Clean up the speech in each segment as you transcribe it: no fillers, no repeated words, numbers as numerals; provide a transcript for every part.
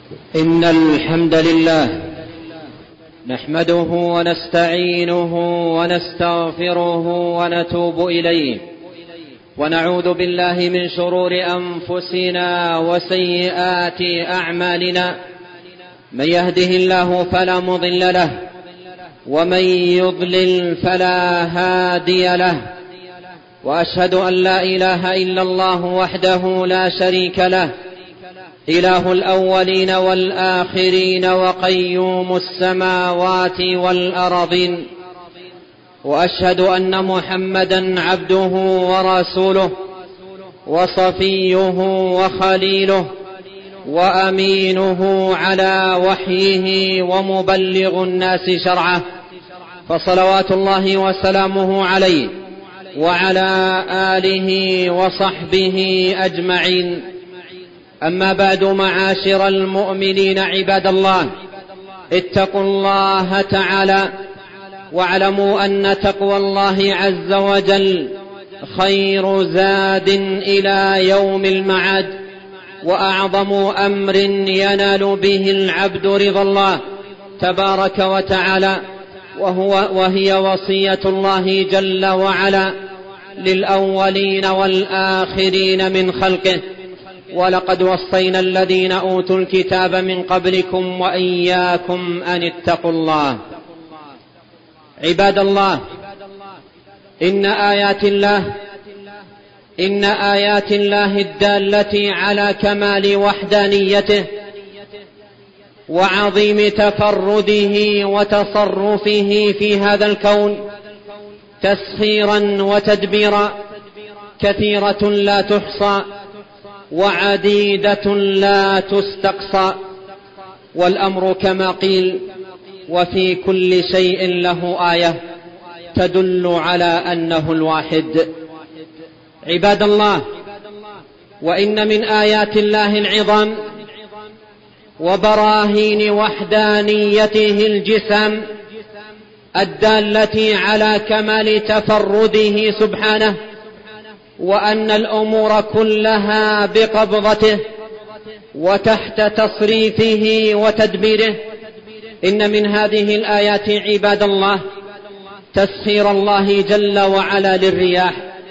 إن الحمد لله نحمده ونستعينه ونستغفره ونتوب إليه، ونعوذ بالله من شرور أنفسنا وسيئات أعمالنا. من يهده الله فلا مضل له، ومن يضلل فلا هادي له، وأشهد أن لا إله إلا الله وحده لا شريك له، إله الأولين والآخرين وقيوم السماوات والأرضين. وأشهد أن محمدا عبده ورسوله وصفيه وخليله وأمينه على وحيه ومبلغ الناس شرعه، فصلوات الله وسلامه عليه وعلى آله وصحبه أجمعين. أما بعد، معاشر المؤمنين عباد الله، اتقوا الله تعالى واعلموا أن تقوى الله عز وجل خير زاد إلى يوم المعاد، وأعظم أمر ينال به العبد رضا الله تبارك وتعالى، وهي وصية الله جل وعلا للأولين والآخرين من خلقه: ولقد وصينا الذين أوتوا الكتاب من قبلكم وإياكم أن اتقوا الله. عباد الله، إن آيات الله الدالة على كمال وحدانيته وعظيم تفرده وتصرفه في هذا الكون تسخيرا وتدبيرا كثيرة لا تحصى وعديدة لا تستقصى، والأمر كما قيل: وفي كل شيء له آية تدل على أنه الواحد. عباد الله، وإن من آيات الله العظام وبراهين وحدانيته الجسام الدالة على كمال تفرده سبحانه، وأن الأمور كلها بقبضته وتحت تصريفه وتدبيره. إن من هذه الآيات عباد الله تسخير الله جل وعلا للرياح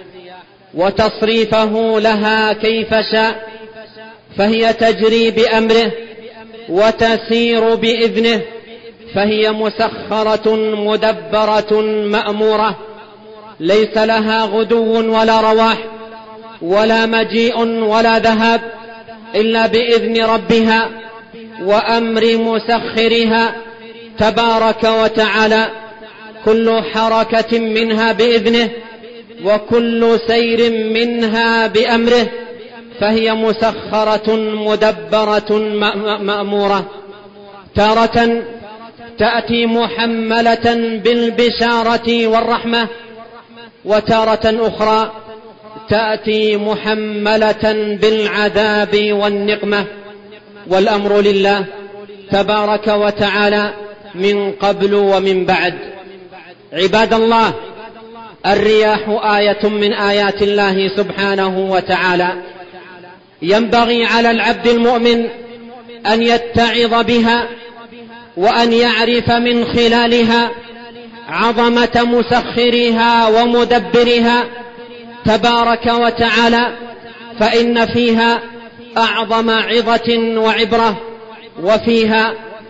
وتصريفه لها كيف شاء، فهي تجري بأمره وتسير بإذنه، فهي مسخرة مدبرة مأمورة، ليس لها غدو ولا رواح ولا مجيء ولا ذهاب إلا بإذن ربها وأمر مسخرها تبارك وتعالى. كل حركة منها بإذنه وكل سير منها بأمره، فهي مسخرة مدبرة مأمورة. تارة تأتي محملة بالبشارة والرحمة، وتارة أخرى تأتي محملة بالعذاب والنقمة، والأمر لله تبارك وتعالى من قبل ومن بعد. عباد الله، الرياح آية من آيات الله سبحانه وتعالى، ينبغي على العبد المؤمن أن يتعظ بها وأن يعرف من خلالها عظمة مسخرها ومدبرها تبارك وتعالى، فإن فيها أعظم عظة وعبرة، وفيها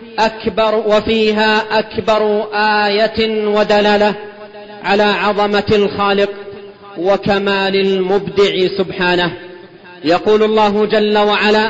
أكبر آية ودلالة على عظمة الخالق وكمال المبدع سبحانه. يقول الله جل وعلا: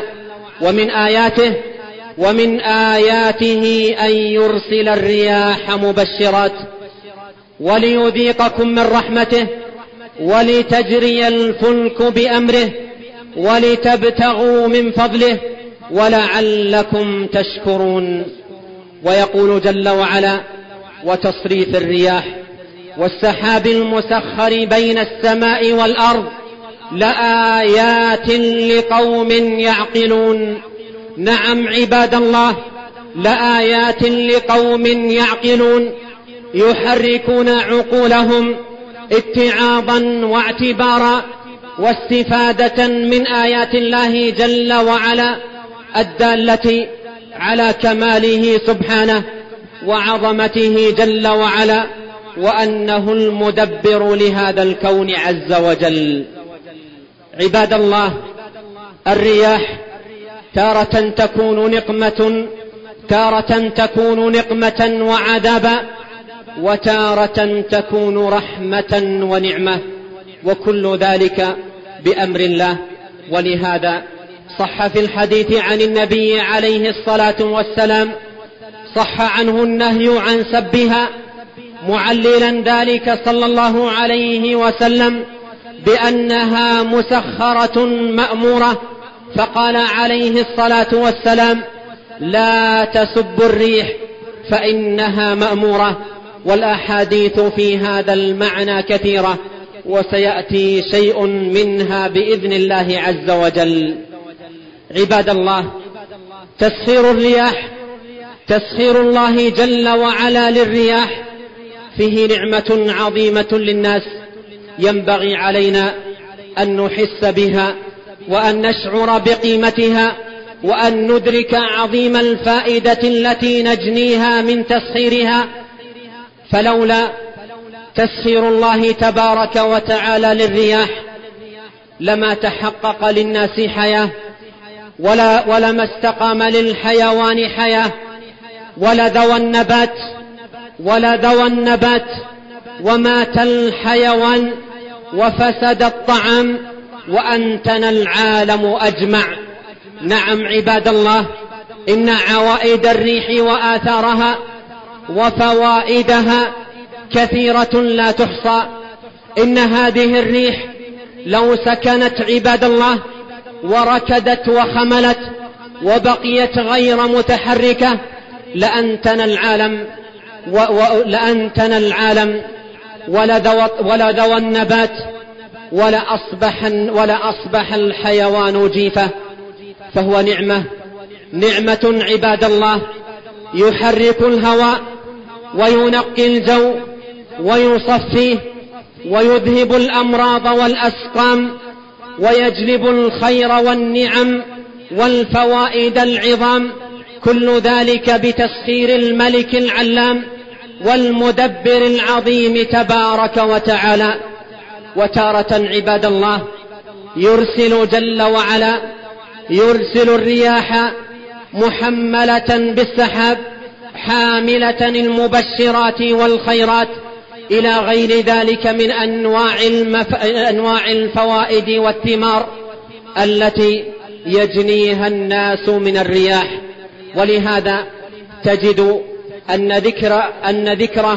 ومن آياته أن يرسل الرياح مبشرات وليذيقكم من رحمته ولتجري الفلك بأمره ولتبتغوا من فضله ولعلكم تشكرون. ويقول جل وعلا: وتصريف الرياح والسحاب المسخر بين السماء والأرض لآيات لقوم يعقلون. نعم عباد الله، لآيات لقوم يعقلون يحركون عقولهم اتعاظا واعتبارا واستفادة من آيات الله جل وعلا الدالة على كماله سبحانه وعظمته جل وعلا، وأنه المدبر لهذا الكون عز وجل. عباد الله، الرياح تارة تكون نقمة وعذابا، وتارة تكون رحمة ونعمة، وكل ذلك بأمر الله. ولهذا صح في الحديث عن النبي عليه الصلاة والسلام، صح عنه النهي عن سبها، معللا ذلك صلى الله عليه وسلم بأنها مسخرة مأمورة، فقال عليه الصلاة والسلام: لا تسبوا الريح فإنها مأمورة. والأحاديث في هذا المعنى كثيرة، وسيأتي شيء منها بإذن الله عز وجل. عباد الله، تسخير الرياح، تسخير الله جل وعلا للرياح فيه نعمة عظيمة للناس، ينبغي علينا أن نحس بها وأن نشعر بقيمتها، وأن ندرك عظيم الفائدة التي نجنيها من تسخيرها. فلولا تسخير الله تبارك وتعالى للرياح لما تحقق للناس حياة، ولما استقام للحيوان حياة، ولذوى النبات، ومات الحيوان، وفسد الطعام، وأنتن العالم أجمع. نعم عباد الله، إن عوائد الريح وآثارها وفوائدها كثيرة لا تحصى. إن هذه الريح لو سكنت عباد الله وركدت وخملت وبقيت غير متحركة لأنتن العالم ولذوى النبات، ولأصبح الحيوان جيفة. فهو نعمة عباد الله، يحرك الهواء وينقي الجو ويصفيه ويذهب الأمراض والأسقام، ويجلب الخير والنعم والفوائد العظام، كل ذلك بتسخير الملك العلام والمدبر العظيم تبارك وتعالى. وتارة عباد الله يرسل جل وعلا الرياح محملة بالسحاب، حاملة المبشرات والخيرات إلى غير ذلك من أنواع الفوائد والثمار التي يجنيها الناس من الرياح. ولهذا تجد أن ذكر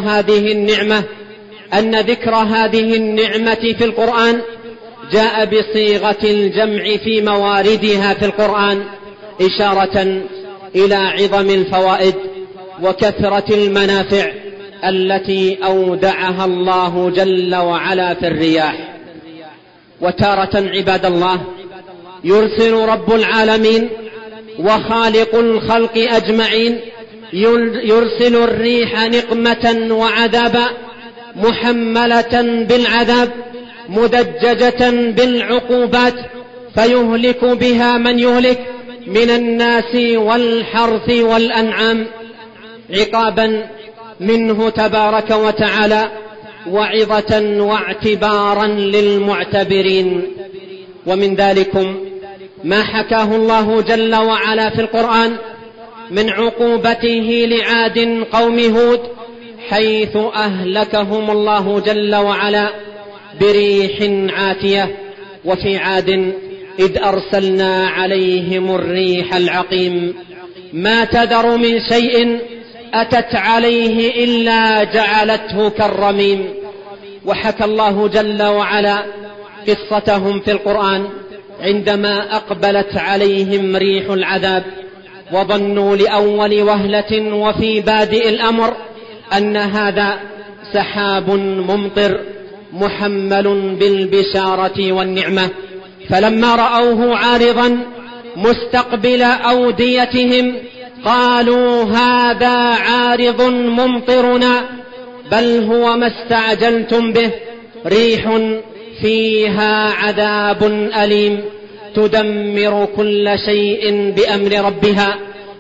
هذه النعمة في القرآن جاء بصيغة الجمع في مواردها في القرآن، إشارة إلى عظم الفوائد وكثرة المنافع التي أودعها الله جل وعلا في الرياح. وتارة عباد الله يرسل رب العالمين وخالق الخلق أجمعين، يرسل الريح نقمة وعذابا، محملة بالعذاب، مدججة بالعقوبات، فيهلك بها من يهلك من الناس والحرث والأنعام، عقابا منه تبارك وتعالى، وعظة واعتبارا للمعتبرين. ومن ذلكم ما حكاه الله جل وعلا في القرآن من عقوبته لعاد قوم هود، حيث أهلكهم الله جل وعلا بريح عاتية. وفي عاد إذ أرسلنا عليهم الريح العقيم، ما تذر من شيء أتت عليه إلا جعلته كالرميم. وحكى الله جل وعلا قصتهم في القرآن عندما أقبلت عليهم ريح العذاب، وظنوا لأول وهلة وفي بادئ الأمر أن هذا سحاب ممطر محمل بالبشارة والنعمة، فلما رأوه عارضا مستقبل أوديتهم قالوا هذا عارض ممطرنا بل هو ما استعجلتم به، ريح فيها عذاب أليم تدمر كل شيء بأمر ربها،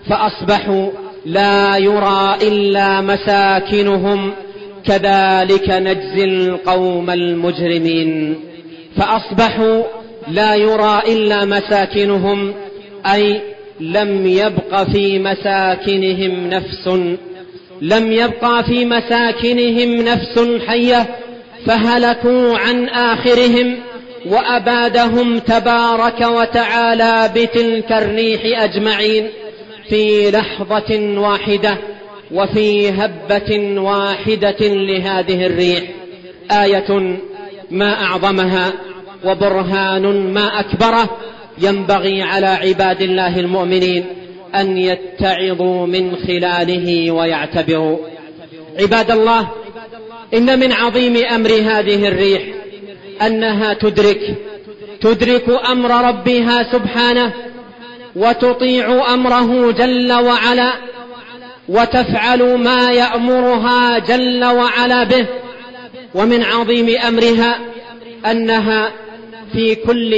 فأصبحوا لا يرى إلا مساكنهم كذلك نجزي القوم المجرمين. فأصبحوا لا يرى إلا مساكنهم، أي لم يبق في مساكنهم نفس حية، فهلكوا عن آخرهم، وأبادهم تبارك وتعالى بتلك الريح أجمعين في لحظة واحدة وفي هبة واحدة لهذه الريح. آية ما أعظمها وبرهان ما أكبره، ينبغي على عباد الله المؤمنين أن يتعظوا من خلاله ويعتبروا. عباد الله، إن من عظيم أمر هذه الريح أنها تدرك أمر ربها سبحانه، وتطيع أمره جل وعلا، وتفعل ما يأمرها جل وعلا به. ومن عظيم أمرها أنها في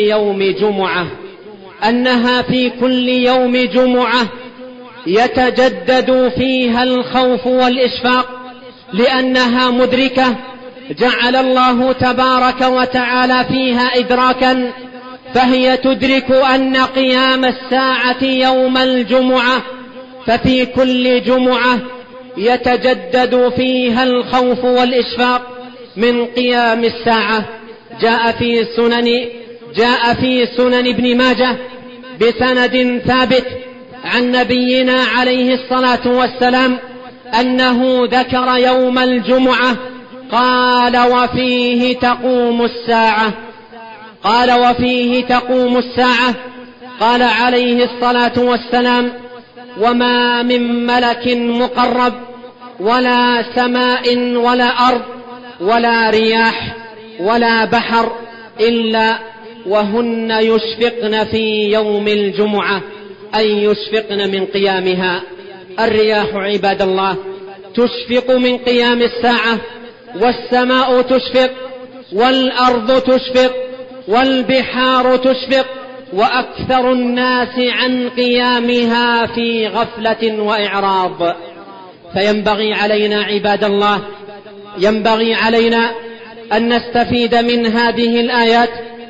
كل يوم جمعة يتجدد فيها الخوف والإشفاق، لأنها مدركة جعل الله تبارك وتعالى فيها إدراكا، فهي تدرك أن قيام الساعة يوم الجمعة، ففي كل جمعة يتجدد فيها الخوف والإشفاق من قيام الساعة. جاء في سنن ابن ماجه بسند ثابت عن نبينا عليه الصلاة والسلام أنه ذكر يوم الجمعة قال وفيه تقوم الساعة. قال عليه الصلاة والسلام: وما من ملك مقرب ولا سماء ولا أرض ولا رياح ولا بحر إلا وهن يشفقن في يوم الجمعة، أي يشفقن من قيامها. الرياح عباد الله تشفق من قيام الساعة، والسماء تشفق، والأرض تشفق، والبحار تشفق، وأكثر الناس عن قيامها في غفلة وإعراض. فينبغي علينا عباد الله، ينبغي علينا أن نستفيد من هذه الآيات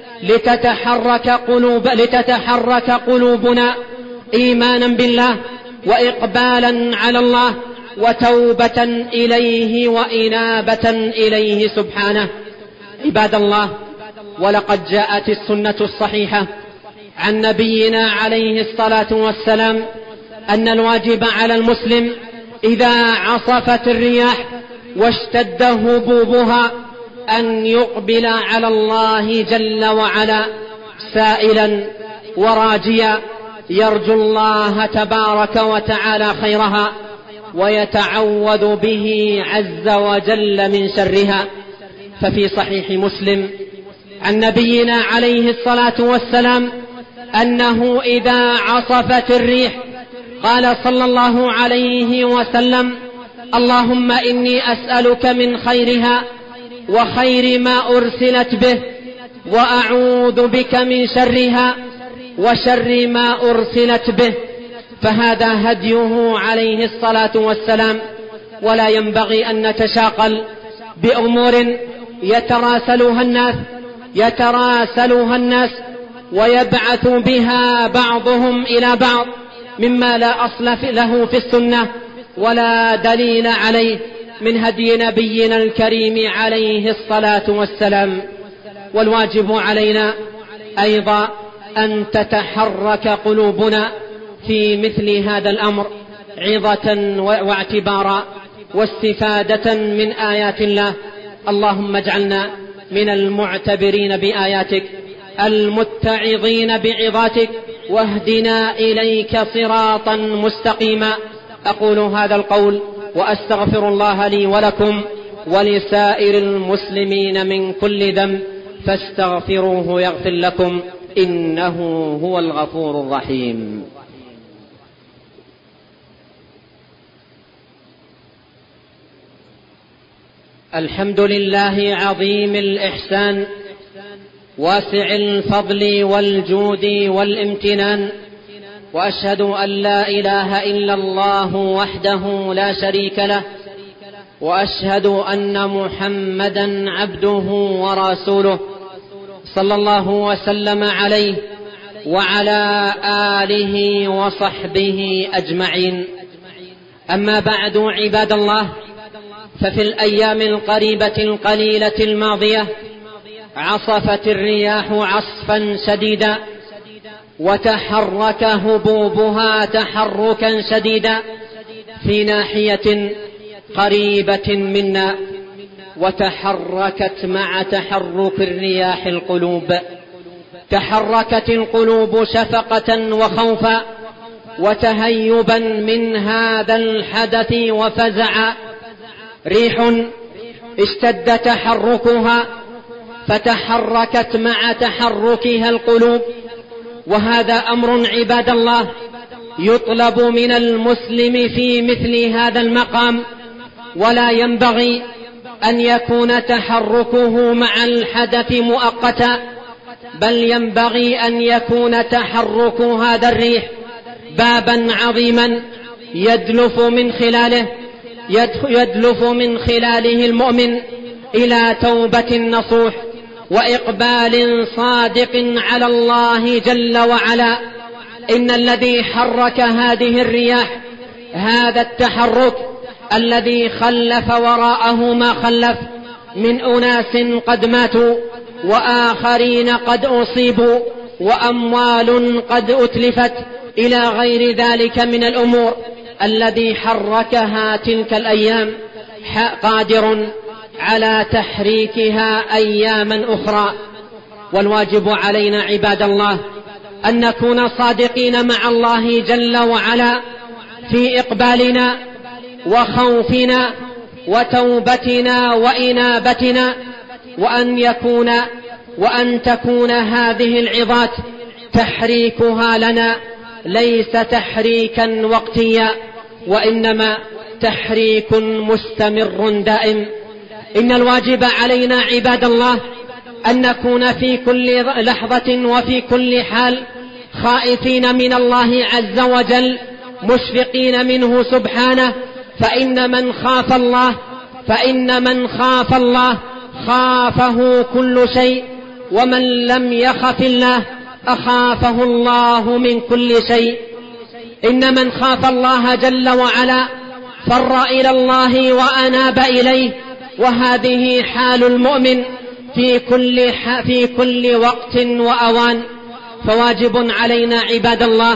لتتحرك قلوبنا إيمانا بالله وإقبالا على الله وتوبة إليه وإنابة إليه سبحانه. عباد الله، ولقد جاءت السنة الصحيحة عن نبينا عليه الصلاة والسلام أن الواجب على المسلم إذا عصفت الرياح واشتد هبوبها أن يقبل على الله جل وعلا سائلا وراجيا، يرجو الله تبارك وتعالى خيرها ويتعوذ به عز وجل من شرها. ففي صحيح مسلم عن نبينا عليه الصلاة والسلام أنه إذا عصفت الريح قال صلى الله عليه وسلم: اللهم إني أسألك من خيرها وخير ما أرسلت به، وأعوذ بك من شرها وشر ما أرسلت به. فهذا هديه عليه الصلاة والسلام، ولا ينبغي أن نتشاقل بأمور يتراسلها الناس ويبعث بها بعضهم إلى بعض مما لا أصل له في السنة ولا دليل عليه من هدي نبينا الكريم عليه الصلاة والسلام. والواجب علينا أيضا أن تتحرك قلوبنا في مثل هذا الأمر عظة واعتبارا واستفادة من آيات الله. اللهم اجعلنا من المعتبرين بآياتك المتعظين بعظاتك، واهدنا إليك صراطا مستقيما. أقول هذا القول وأستغفر الله لي ولكم ولسائر المسلمين من كل ذنب، فاستغفروه يغفر لكم، إنه هو الغفور الرحيم. الحمد لله عظيم الإحسان واسع الفضل والجود والامتنان، وأشهد أن لا إله إلا الله وحده لا شريك له، وأشهد أن محمدا عبده ورسوله صلى الله وسلم عليه وعلى آله وصحبه أجمعين. أما بعد، عباد الله، ففي الأيام القريبة القليلة الماضية عصفت الرياح عصفا شديدا، وتحرك هبوبها تحركا شديدا في ناحية قريبة منا، وتحركت مع تحرك الرياح القلوب. تحركت القلوب شفقة وخوفا وتهيبا من هذا الحدث وفزعا. ريح اشتد تحركها فتحركت مع تحركها القلوب، وهذا أمر عباد الله يطلب من المسلم في مثل هذا المقام، ولا ينبغي أن يكون تحركه مع الحدث مؤقتا، بل ينبغي أن يكون تحرك هذا الريح بابا عظيما يدلف من خلاله المؤمن إلى توبة نصوح وإقبال صادق على الله جل وعلا. إن الذي حرك هذه الرياح هذا التحرك الذي خلف وراءه ما خلف من أناس قد ماتوا، وآخرين قد أصيبوا، وأموال قد أتلفت، إلى غير ذلك من الأمور. الذي حركها تلك الأيام قادر على تحريكها أياما أخرى. والواجب علينا عباد الله أن نكون صادقين مع الله جل وعلا في إقبالنا وخوفنا وتوبتنا وإنابتنا، وأن تكون هذه العظات تحريكها لنا ليس تحريكا وقتيا، وإنما تحريك مستمر دائم. إن الواجب علينا عباد الله أن نكون في كل لحظة وفي كل حال خائفين من الله عز وجل، مشفقين منه سبحانه، فإن من خاف الله خافه كل شيء، ومن لم يخف الله أخافه الله من كل شيء. إن من خاف الله جل وعلا فر إلى الله وأناب إليه، وهذه حال المؤمن في كل وقت وأوان. فواجب علينا عباد الله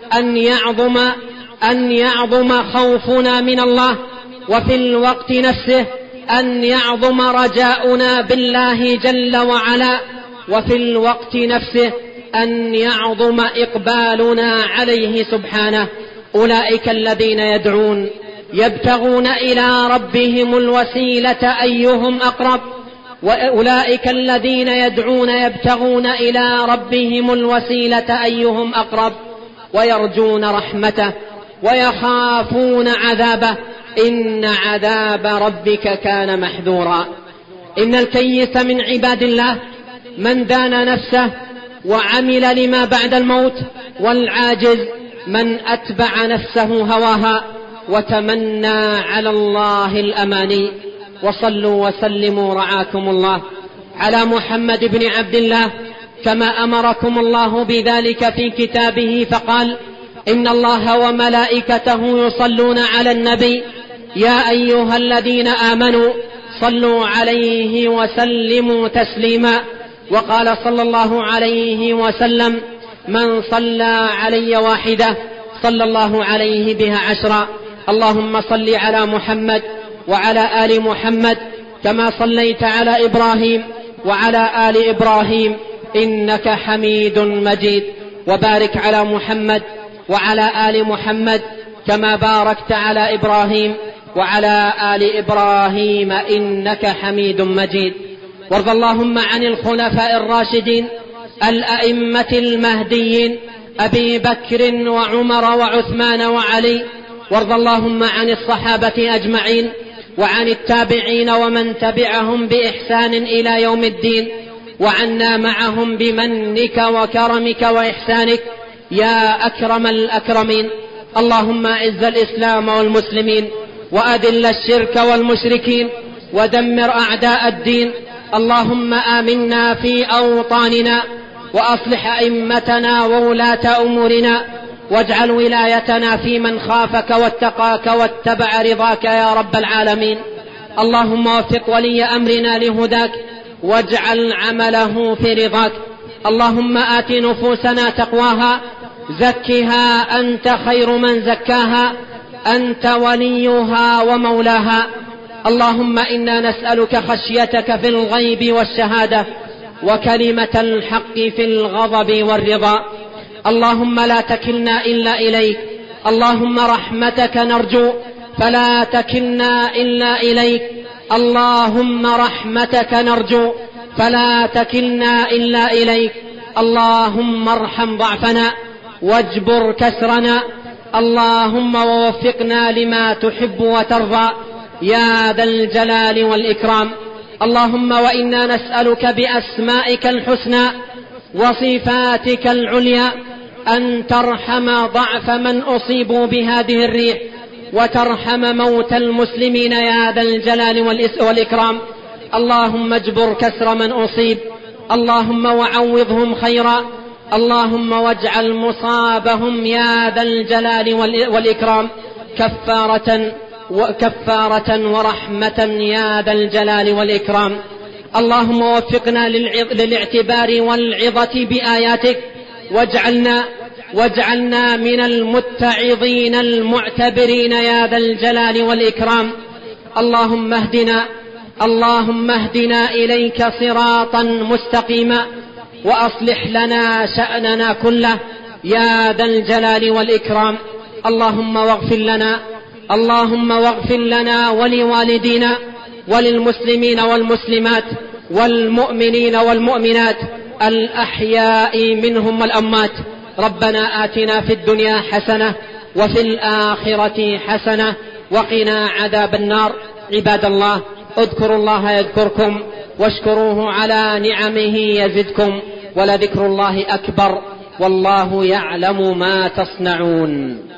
أن يعظم خوفنا من الله، وفي الوقت نفسه أن يعظم رجاؤنا بالله جل وعلا، وفي الوقت نفسه أن يعظم إقبالنا عليه سبحانه. أولئك الذين يدعون يبتغون إلى ربهم الوسيلة أيهم أقرب، وأولئك الذين يدعون يبتغون إلى ربهم الوسيلة أيهم أقرب، ويرجون رحمته ويخافون عذابه، إن عذاب ربك كان محذورا. إن الكيس من عباد الله من دان نفسه وعمل لما بعد الموت، والعاجز من أتبع نفسه هواها وتمنى على الله الأماني. وصلوا وسلموا رعاكم الله على محمد بن عبد الله كما أمركم الله بذلك في كتابه، فقال: إن الله وملائكته يصلون على النبي يا أيها الذين آمنوا صلوا عليه وسلموا تسليما. وقال صلى الله عليه وسلم: من صلى علي واحدة صلى الله عليه بها 10. اللهم صل على محمد وعلى آل محمد كما صليت على إبراهيم وعلى آل إبراهيم إنك حميد مجيد، وبارك على محمد وعلى آل محمد كما باركت على إبراهيم وعلى آل إبراهيم إنك حميد مجيد. وارض اللهم عن الخلفاء الراشدين الأئمة المهديين أبي بكر وعمر وعثمان وعلي، وارض اللهم عن الصحابة أجمعين وعن التابعين ومن تبعهم بإحسان إلى يوم الدين، وعنا معهم بمنك وكرمك وإحسانك، يا أكرم الأكرمين. اللهم أعز الإسلام والمسلمين، وأذل الشرك والمشركين، ودمر أعداء الدين. اللهم آمنا في أوطاننا، وأصلح أئمتنا وولاة أمورنا، واجعل ولايتنا في من خافك واتقاك واتبع رضاك يا رب العالمين. اللهم وفق ولي أمرنا لهداك، واجعل عمله في رضاك. اللهم آت نفوسنا تقواها، زكها أنت خير من زكاها، أنت وليها ومولاها. اللهم إنا نسألك خشيتك في الغيب والشهادة، وكلمة الحق في الغضب والرضا. اللهم لا تكلنا إلا إليك. اللهم رحمتك نرجو فلا تكلنا إلا إليك. اللهم رحمتك نرجو فلا تكلنا إلا إليك. اللهم ارحم ضعفنا واجبر كسرنا. اللهم ووفقنا لما تحب وترضى يا ذا الجلال والإكرام. اللهم وإنا نسألك بأسمائك الحسنى وصفاتك العليا أن ترحم ضعف من أصيبوا بهذه الريح، وترحم موت المسلمين يا ذا الجلال والإكرام. اللهم اجبر كسر من أصيب، اللهم وعوضهم خيرا. اللهم واجعل مصابهم يا ذا الجلال والإكرام كفارة ورحمة يا ذا الجلال والإكرام. اللهم وفقنا للاعتبار والعظة بآياتك، واجعلنا من المتعظين المعتبرين يا ذا الجلال والإكرام. اللهم اهدنا إليك صراطا مستقيما، وأصلح لنا شأننا كله يا ذا الجلال والإكرام. اللهم واغفر لنا ولوالدينا وللمسلمين والمسلمات والمؤمنين والمؤمنات الأحياء منهم والأموات. ربنا آتنا في الدنيا حسنة وفي الآخرة حسنة وقنا عذاب النار. عباد الله، اذكروا الله يذكركم، واشكروه على نعمه يزدكم، ولذكر الله أكبر، والله يعلم ما تصنعون.